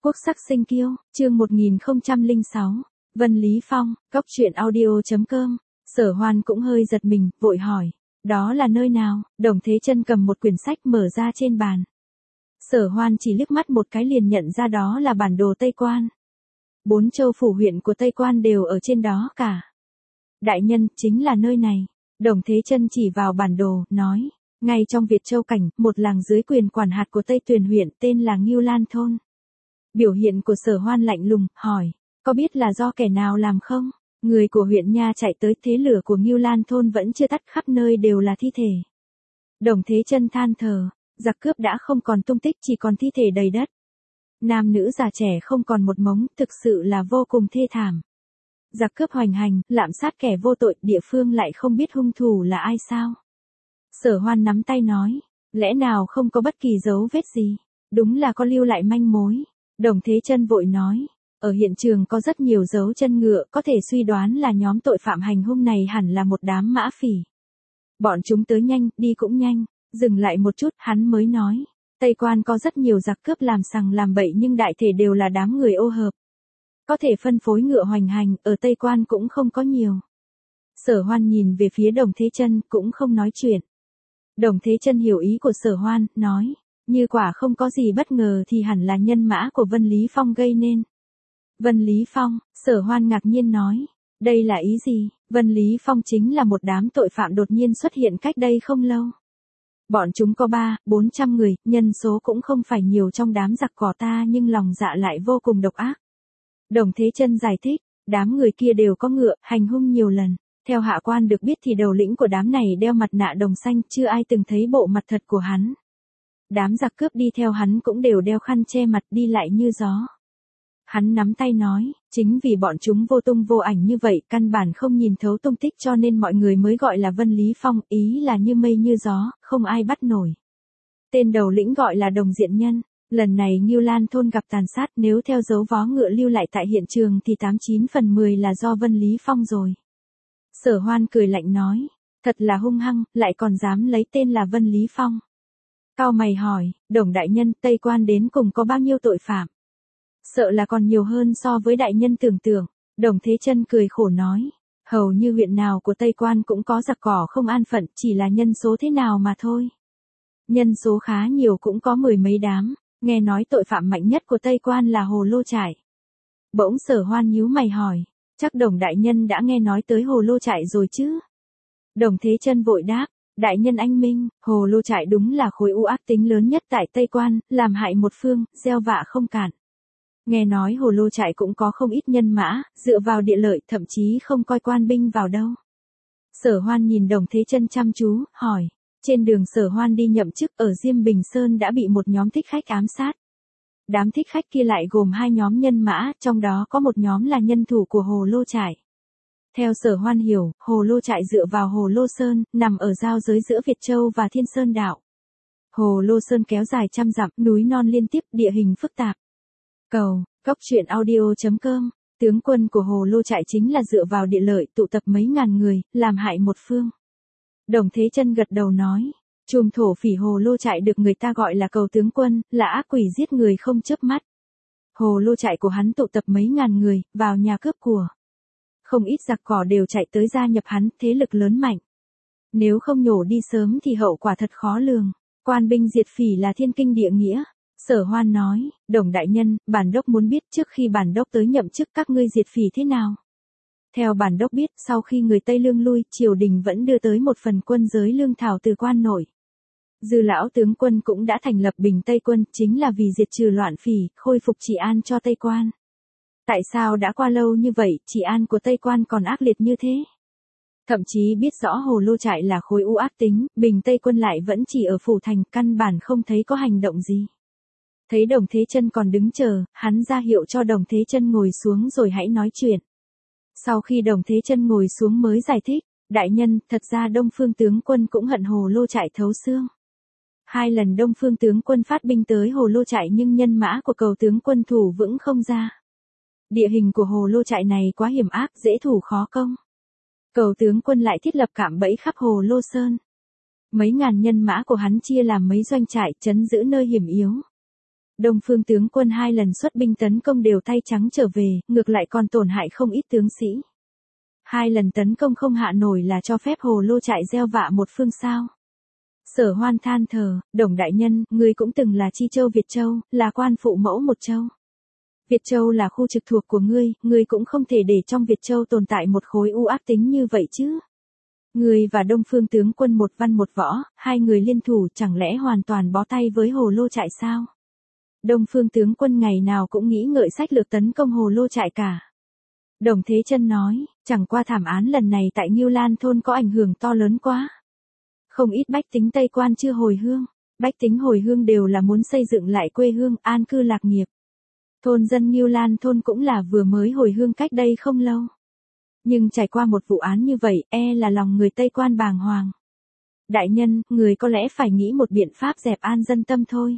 Quốc sắc sinh kiêu, chương 1006, Vân Lý Phong, Cốc truyện audio.com. Sở Hoan cũng hơi giật mình, vội hỏi, đó là nơi nào? Đồng Thế Chân cầm một quyển sách mở ra trên bàn. Sở Hoan chỉ liếc mắt một cái liền nhận ra đó là bản đồ Tây Quan. 4 châu phủ huyện của Tây Quan đều ở trên đó cả. Đại nhân, chính là nơi này. Đồng Thế Chân chỉ vào bản đồ, nói, ngay trong Việt Châu cảnh, một làng dưới quyền quản hạt của Tây Tuyền huyện tên là Ngưu Lan Thôn. Biểu hiện của Sở Hoan lạnh lùng, hỏi, có biết là do kẻ nào làm không? Người của huyện nha chạy tới, thế lửa của Ngưu Lan Thôn vẫn chưa tắt, khắp nơi đều là thi thể. Đồng Thế Chân than thở, giặc cướp đã không còn tung tích, chỉ còn thi thể đầy đất. Nam nữ già trẻ không còn một mống, thực sự là vô cùng thê thảm. Giặc cướp hoành hành, lạm sát kẻ vô tội, địa phương lại không biết hung thủ là ai sao? Sở Hoan nắm tay nói, lẽ nào không có bất kỳ dấu vết gì? Đúng là có lưu lại manh mối. Đồng Thế Chân vội nói, ở hiện trường có rất nhiều dấu chân ngựa, có thể suy đoán là nhóm tội phạm hành hung này hẳn là một đám mã phỉ. Bọn chúng tới nhanh, đi cũng nhanh. Dừng lại một chút, hắn mới nói, Tây Quan có rất nhiều giặc cướp làm sằng làm bậy nhưng đại thể đều là đám người ô hợp. Có thể phân phối ngựa hoành hành, ở Tây Quan cũng không có nhiều. Sở Hoan nhìn về phía Đồng Thế Chân, cũng không nói chuyện. Đồng Thế Chân hiểu ý của Sở Hoan, nói, như quả không có gì bất ngờ thì hẳn là nhân mã của Vân Lý Phong gây nên. Vân Lý Phong, Sở Hoan ngạc nhiên nói, đây là ý gì? Vân Lý Phong chính là một đám tội phạm đột nhiên xuất hiện cách đây không lâu. Bọn chúng có 300-400 người, nhân số cũng không phải nhiều trong đám giặc cỏ ta nhưng lòng dạ lại vô cùng độc ác. Đồng Thế Chân giải thích, đám người kia đều có ngựa, hành hung nhiều lần. Theo hạ quan được biết thì đầu lĩnh của đám này đeo mặt nạ đồng xanh, chưa ai từng thấy bộ mặt thật của hắn. Đám giặc cướp đi theo hắn cũng đều đeo khăn che mặt, đi lại như gió. Hắn nắm tay nói, chính vì bọn chúng vô tung vô ảnh như vậy, căn bản không nhìn thấu tung tích cho nên mọi người mới gọi là Vân Lý Phong, ý là như mây như gió, không ai bắt nổi. Tên đầu lĩnh gọi là Đồng Diện Nhân, lần này Ngưu Lan Thôn gặp tàn sát, nếu theo dấu vó ngựa lưu lại tại hiện trường thì 89 phần 10 là do Vân Lý Phong rồi. Sở Hoan cười lạnh nói, thật là hung hăng, lại còn dám lấy tên là Vân Lý Phong. Cao mày hỏi, Đồng đại nhân, Tây Quan đến cùng có bao nhiêu tội phạm? Sợ là còn nhiều hơn so với đại nhân tưởng tượng. Đồng Thế Chân cười khổ nói, hầu như huyện nào của Tây Quan cũng có giặc cỏ không an phận, chỉ là nhân số thế nào mà thôi. Nhân số khá nhiều cũng có 10 mấy đám, nghe nói tội phạm mạnh nhất của Tây Quan là Hồ Lô Trại. Bỗng Sở Hoan nhíu mày hỏi, chắc Đồng đại nhân đã nghe nói tới Hồ Lô Trại rồi chứ? Đồng Thế Chân vội đáp, đại nhân anh minh, Hồ Lô Trại đúng là khối u ác tính lớn nhất tại Tây Quan, làm hại một phương, gieo vạ không cạn. Nghe nói Hồ Lô Trại cũng có không ít nhân mã, dựa vào địa lợi, thậm chí không coi quan binh vào đâu. Sở Hoan nhìn Đồng Thế Chân chăm chú, hỏi, trên đường Sở Hoan đi nhậm chức ở Diêm Bình Sơn đã bị một nhóm thích khách ám sát. Đám thích khách kia lại gồm 2 nhóm nhân mã, trong đó có một nhóm là nhân thủ của Hồ Lô Trại. Theo Sở Hoan hiểu, Hồ Lô Trại dựa vào Hồ Lô Sơn, nằm ở giao giới giữa Việt Châu và Thiên Sơn Đạo. Hồ Lô Sơn kéo dài trăm dặm, núi non liên tiếp, địa hình phức tạp. Cốc truyện audio.com, tướng quân của Hồ Lô Trại chính là dựa vào địa lợi tụ tập mấy ngàn người, làm hại một phương. Đồng Thế Chân gật đầu nói, trùm thổ phỉ Hồ Lô Trại được người ta gọi là Cầu tướng quân, là ác quỷ giết người không chớp mắt. Hồ Lô Trại của hắn tụ tập mấy ngàn người, vào nhà cướp của. Không ít giặc cỏ đều chạy tới gia nhập hắn, thế lực lớn mạnh. Nếu không nhổ đi sớm thì hậu quả thật khó lường. Quan binh diệt phỉ là thiên kinh địa nghĩa. Sở Hoan nói, Đồng đại nhân, bản đốc muốn biết trước khi bản đốc tới nhậm chức các ngươi diệt phỉ thế nào? Theo bản đốc biết, sau khi người Tây Lương lui, triều đình vẫn đưa tới một phần quân giới lương thảo từ quan nội. Dư lão tướng quân cũng đã thành lập Bình Tây quân, chính là vì diệt trừ loạn phỉ, khôi phục trị an cho Tây Quan. Tại sao đã qua lâu như vậy, trị an của Tây Quan còn ác liệt như thế? Thậm chí biết rõ Hồ Lô Trại là khối u ác tính, Bình Tây quân lại vẫn chỉ ở phủ thành, căn bản không thấy có hành động gì. Thấy Đồng Thế Chân còn đứng chờ, hắn ra hiệu cho Đồng Thế Chân ngồi xuống rồi hãy nói chuyện. Sau khi Đồng Thế Chân ngồi xuống mới giải thích, đại nhân, thật ra Đông Phương tướng quân cũng hận Hồ Lô Trại thấu xương. 2 lần Đông Phương tướng quân phát binh tới Hồ Lô Trại nhưng nhân mã của Cầu tướng quân thủ vững không ra. Địa hình của Hồ Lô Trại này quá hiểm ác, dễ thủ khó công. Cầu tướng quân lại thiết lập cạm bẫy khắp Hồ Lô Sơn. Mấy ngàn nhân mã của hắn chia làm mấy doanh trại, trấn giữ nơi hiểm yếu. Đông Phương tướng quân 2 lần xuất binh tấn công đều tay trắng trở về, ngược lại còn tổn hại không ít tướng sĩ. 2 lần tấn công không hạ nổi là cho phép hồ lô trại gieo vạ một phương sao. Sở Hoan than thở, Đồng đại nhân, ngươi cũng từng là chi châu Việt Châu, là quan phụ mẫu một châu. Việt Châu là khu trực thuộc của ngươi cũng không thể để trong Việt Châu tồn tại một khối u ác tính như vậy chứ. Ngươi và Đông Phương tướng quân một văn một võ, 2 người liên thủ chẳng lẽ hoàn toàn bó tay với hồ lô trại sao? Đông Phương tướng quân ngày nào cũng nghĩ ngợi sách lược tấn công hồ lô trại cả. Đồng Thế Chân nói, chẳng qua thảm án lần này tại Ngưu Lan thôn có ảnh hưởng to lớn quá. Không ít bách tính Tây Quan chưa hồi hương, bách tính hồi hương đều là muốn xây dựng lại quê hương, an cư lạc nghiệp. Thôn dân Ngưu Lan thôn cũng là vừa mới hồi hương cách đây không lâu. Nhưng trải qua một vụ án như vậy, là lòng người Tây Quan bàng hoàng. Đại nhân, người có lẽ phải nghĩ một biện pháp dẹp an dân tâm thôi.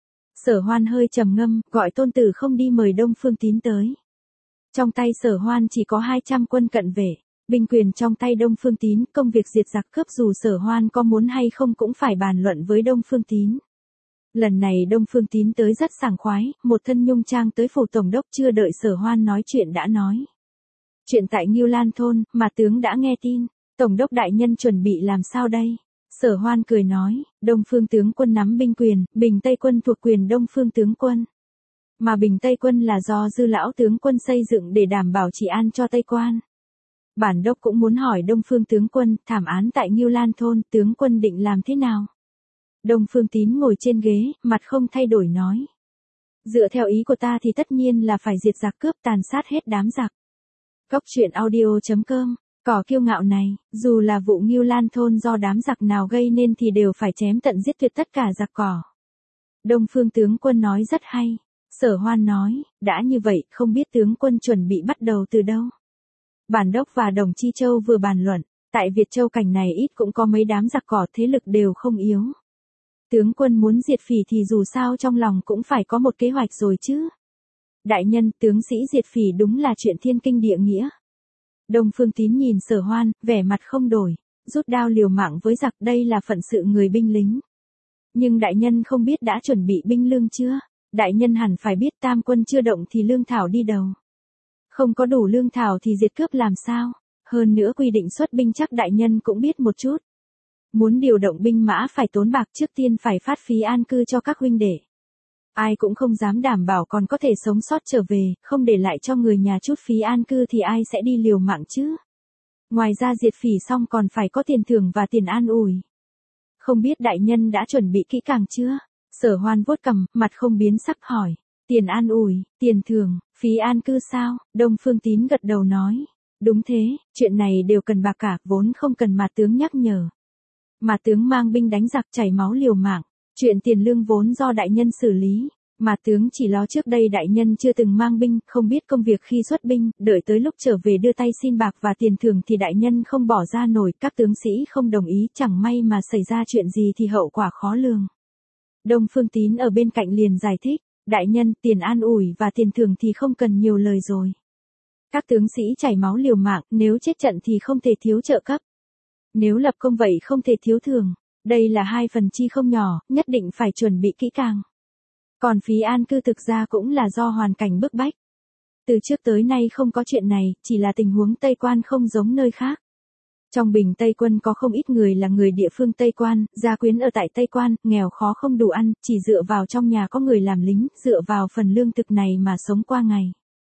Sở Hoan hơi trầm ngâm, gọi tôn tử không đi mời Đông Phương Tín tới. Trong tay Sở Hoan chỉ có 200 quân cận vệ, binh quyền trong tay Đông Phương Tín, công việc diệt giặc cướp dù Sở Hoan có muốn hay không cũng phải bàn luận với Đông Phương Tín. Lần này Đông Phương Tín tới rất sảng khoái, một thân nhung trang tới phủ tổng đốc chưa đợi Sở Hoan nói chuyện đã nói. Chuyện tại Ngưu Lan thôn, mà tướng đã nghe tin, tổng đốc đại nhân chuẩn bị làm sao đây? Sở Hoan cười nói, Đông Phương tướng quân nắm binh quyền, Bình Tây quân thuộc quyền Đông Phương tướng quân. Mà Bình Tây quân là do Dư lão tướng quân xây dựng để đảm bảo trị an cho Tây Quan. Bản đốc cũng muốn hỏi Đông Phương tướng quân, thảm án tại Ngưu Lan thôn, tướng quân định làm thế nào? Đông Phương Tín ngồi trên ghế, mặt không thay đổi nói. Dựa theo ý của ta thì tất nhiên là phải diệt giặc cướp tàn sát hết đám giặc. Cốc truyện audio.com, cỏ kiêu ngạo này, dù là vụ Ngưu Lan thôn do đám giặc nào gây nên thì đều phải chém tận giết tuyệt tất cả giặc cỏ. Đông Phương tướng quân nói rất hay. Sở Hoan nói, đã như vậy, không biết tướng quân chuẩn bị bắt đầu từ đâu. Bản đốc và Đồng Chi Châu vừa bàn luận, tại Việt Châu cảnh này ít cũng có mấy đám giặc cỏ thế lực đều không yếu. Tướng quân muốn diệt phỉ thì dù sao trong lòng cũng phải có một kế hoạch rồi chứ. Đại nhân, tướng sĩ diệt phỉ đúng là chuyện thiên kinh địa nghĩa. Đông Phương Tín nhìn Sở Hoan, vẻ mặt không đổi, rút đao liều mạng với giặc, đây là phận sự người binh lính. Nhưng đại nhân không biết đã chuẩn bị binh lương chưa? Đại nhân hẳn phải biết tam quân chưa động thì lương thảo đi đầu. Không có đủ lương thảo thì diệt cướp làm sao? Hơn nữa quy định xuất binh chắc đại nhân cũng biết một chút. Muốn điều động binh mã phải tốn bạc, trước tiên phải phát phí an cư cho các huynh đệ. Ai cũng không dám đảm bảo còn có thể sống sót trở về, không để lại cho người nhà chút phí an cư thì ai sẽ đi liều mạng chứ. Ngoài ra diệt phỉ xong còn phải có tiền thưởng và tiền an ủi. Không biết đại nhân đã chuẩn bị kỹ càng chưa? Sở Hoan vuốt cằm, mặt không biến sắc hỏi. Tiền an ủi, tiền thưởng, phí an cư sao? Đông Phương Tín gật đầu nói. Đúng thế, chuyện này đều cần bạc cả, vốn không cần mà tướng nhắc nhở. Mà tướng mang binh đánh giặc chảy máu liều mạng. Chuyện tiền lương vốn do đại nhân xử lý. Mà tướng chỉ lo trước đây đại nhân chưa từng mang binh, không biết công việc khi xuất binh, đợi tới lúc trở về đưa tay xin bạc và tiền thưởng thì đại nhân không bỏ ra nổi, các tướng sĩ không đồng ý, chẳng may mà xảy ra chuyện gì thì hậu quả khó lường. Đông Phương Tín ở bên cạnh liền giải thích, đại nhân, tiền an ủi và tiền thưởng thì không cần nhiều lời rồi. Các tướng sĩ chảy máu liều mạng, nếu chết trận thì không thể thiếu trợ cấp. Nếu lập công vậy không thể thiếu thưởng. Đây là 2 phần chi không nhỏ, nhất định phải chuẩn bị kỹ càng. Còn phí an cư thực ra cũng là do hoàn cảnh bức bách. Từ trước tới nay không có chuyện này, chỉ là tình huống Tây Quan không giống nơi khác. Trong Bình Tây quân có không ít người là người địa phương Tây Quan, gia quyến ở tại Tây Quan, nghèo khó không đủ ăn, chỉ dựa vào trong nhà có người làm lính, dựa vào phần lương thực này mà sống qua ngày.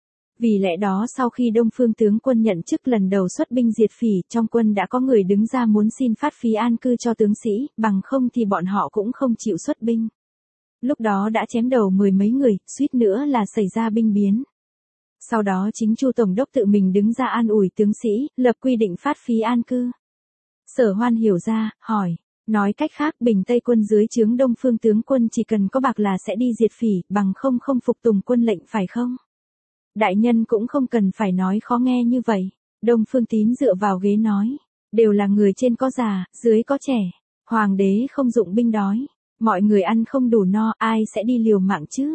Vì lẽ đó sau khi Đông Phương tướng quân nhận chức lần đầu xuất binh diệt phỉ, trong quân đã có người đứng ra muốn xin phát phí an cư cho tướng sĩ, bằng không thì bọn họ cũng không chịu xuất binh. Lúc đó đã chém đầu 10 mấy người, suýt nữa là xảy ra binh biến. Sau đó chính Chu tổng đốc tự mình đứng ra an ủi tướng sĩ, lập quy định phát phí an cư. Sở Hoan hiểu ra, hỏi, nói cách khác Bình Tây quân dưới trướng Đông Phương tướng quân chỉ cần có bạc là sẽ đi diệt phỉ, bằng không không phục tùng quân lệnh phải không? Đại nhân cũng không cần phải nói khó nghe như vậy. Đông Phương Tín dựa vào ghế nói, đều là người trên có già, dưới có trẻ. Hoàng đế không dụng binh đói, mọi người ăn không đủ no, ai sẽ đi liều mạng chứ?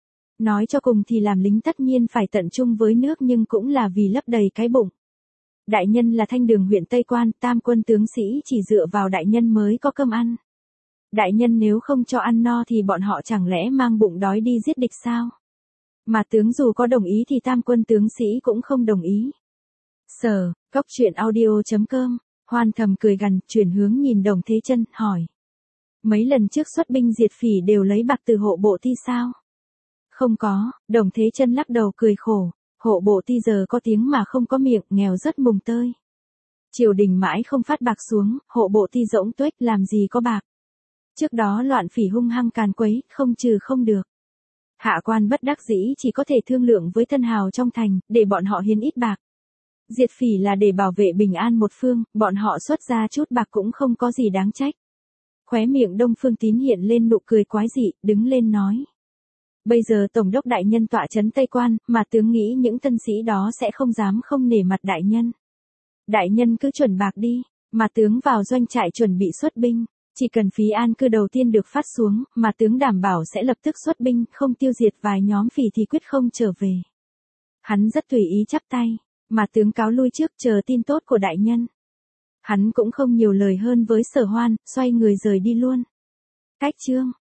Nói cho cùng thì làm lính tất nhiên phải tận trung với nước nhưng cũng là vì lấp đầy cái bụng. Đại nhân là Thanh Đường huyện Tây Quan, tam quân tướng sĩ chỉ dựa vào đại nhân mới có cơm ăn. Đại nhân nếu không cho ăn no thì bọn họ chẳng lẽ mang bụng đói đi giết địch sao? Mà tướng dù có đồng ý thì tam quân tướng sĩ cũng không đồng ý. Sở, cốc truyện audio.com, Hoan thầm cười gằn, chuyển hướng nhìn Đồng Thế Chân, hỏi. Mấy lần trước xuất binh diệt phỉ đều lấy bạc từ hộ bộ ti sao? Không có, Đồng Thế Chân lắc đầu cười khổ, hộ bộ ti giờ có tiếng mà không có miệng, nghèo rất mùng tơi. Triều đình mãi không phát bạc xuống, hộ bộ ti rỗng tuếch làm gì có bạc. Trước đó loạn phỉ hung hăng càn quấy, không trừ không được. Hạ quan bất đắc dĩ chỉ có thể thương lượng với thân hào trong thành, để bọn họ hiến ít bạc. Diệt phỉ là để bảo vệ bình an một phương, bọn họ xuất ra chút bạc cũng không có gì đáng trách. Khóe miệng Đông Phương Tín hiện lên nụ cười quái dị, đứng lên nói. Bây giờ Tổng đốc đại nhân tọa trấn Tây Quan, mà tướng nghĩ những tân sĩ đó sẽ không dám không nể mặt đại nhân. Đại nhân cứ chuẩn bạc đi, mà tướng vào doanh trại chuẩn bị xuất binh. Chỉ cần phí an cư đầu tiên được phát xuống, mà tướng đảm bảo sẽ lập tức xuất binh, không tiêu diệt vài nhóm phỉ thì quyết không trở về. Hắn rất tùy ý chắp tay, mà tướng cáo lui trước chờ tin tốt của đại nhân. Hắn cũng không nhiều lời hơn với Sở Hoan, xoay người rời đi luôn. Cách chương